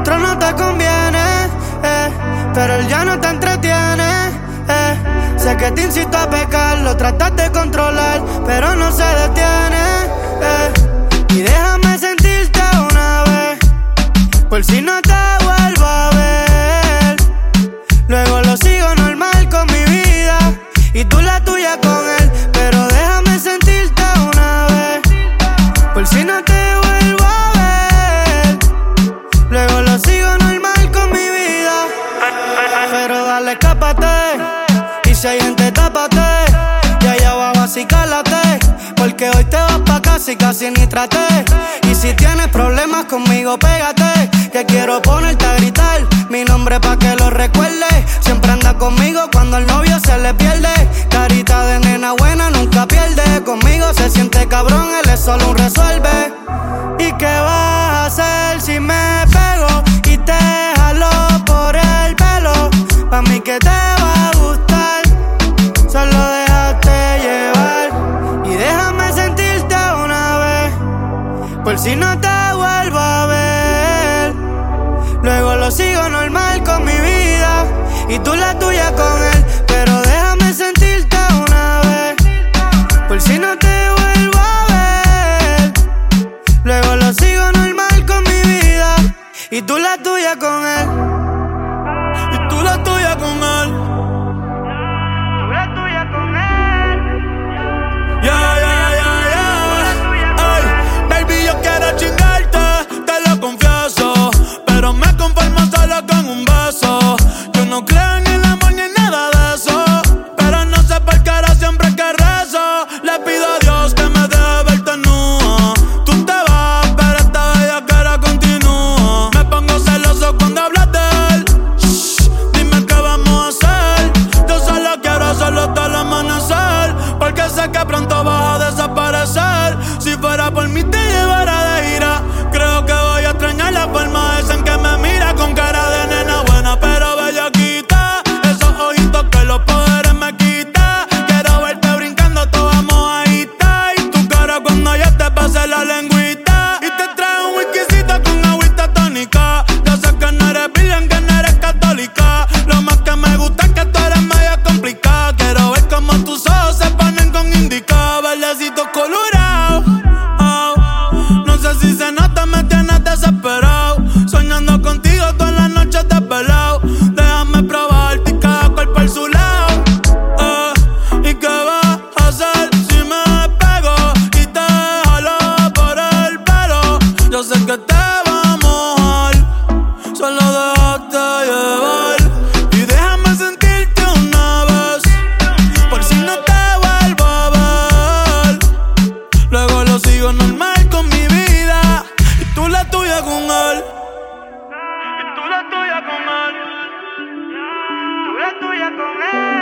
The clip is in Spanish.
nuestro no te conviene, pero él ya no te entretiene, Sé que te incito a pecar, lo tratas de controlar, pero no se detiene, Y déjame sentirte una vez, por si no te vuelvo a ver. Luego lo sigo normal con mi vida y tú la tuya con él, pero déjame sentirte una vez, por si no te vuelvo a ver. Luego lo sigo normal con mi vida, pero dale, escápate. Y si hay gente, tápate. Y allá abajo así cálate, porque hoy te vas pa' casa y casi ni traté. Y si tienes problemas conmigo, pégate, que quiero ponerte a gritar mi nombre pa' que lo recuerdes. Siempre anda conmigo cuando el novio se le pierde. Carita de nena buena nunca pierde. Conmigo se siente cabrón, él es solo un resuelve. ¿Y qué vas a hacer si me pego y te jalo por el pelo? Pa' mí que te va a gustar, solo déjate llevar. Y déjame sentirte una vez, por si no te vuelvo a ver. Luego lo sigo normal con mi vida y tú la tuya con él, pero déjame sentirte una vez, por si no te vuelvo a ver. Luego lo sigo normal con mi vida y tú la tuya con él, y tú la tuya con él, tú la tuya con él. Yeah, yeah, yeah, yeah. Ay, baby, yo quiero chingarte, te lo confieso, pero me conformo solo con un beso. Yo no creo en el amor ni en nada de eso, pero no sé por qué ahora siempre que rezo le pido a Dios que me deje verte nua. Tú te vas, pero esta bellaquera continúa. Me pongo celoso cuando hablas de él. Shh, dime qué vamos a hacer. Yo solo quiero hacerlo hasta el amanecer, porque sé que pronto vas a desaparecer. Si fuera por mí te llevara de gira. Creo que voy a extrañar la forma esa en que me mira con cara de nena buena, pero bellaquita. Esos ojitos que los poderes me quita. Quiero verte brincando toda mojadita, y tu cara cuando yo te pase la lengüita. Y te trae un whiskycito con agüita tónica. Yo sé que no eres virgen, que no eres católica. Lo más que me gusta es que tú eres media complicada. Quiero ver cómo tus ojos se ponen con indica. Verdecitos colorados, no sé si se nota, me tienes desesperado. Soñando contigo todas las noches desvelado. Déjame probarte y cada cual por su lado. ¿Y qué vas a hacer si me pego y te jalo por el pelo? Yo sé que te va a mojar, solo déjate llevar. Y déjame sentirte una vez, por si no te vuelvo a ver. Luego lo sigo normal con mi vida y tú la tuya con él. Y tú la tuya con él, tú la tuya con él.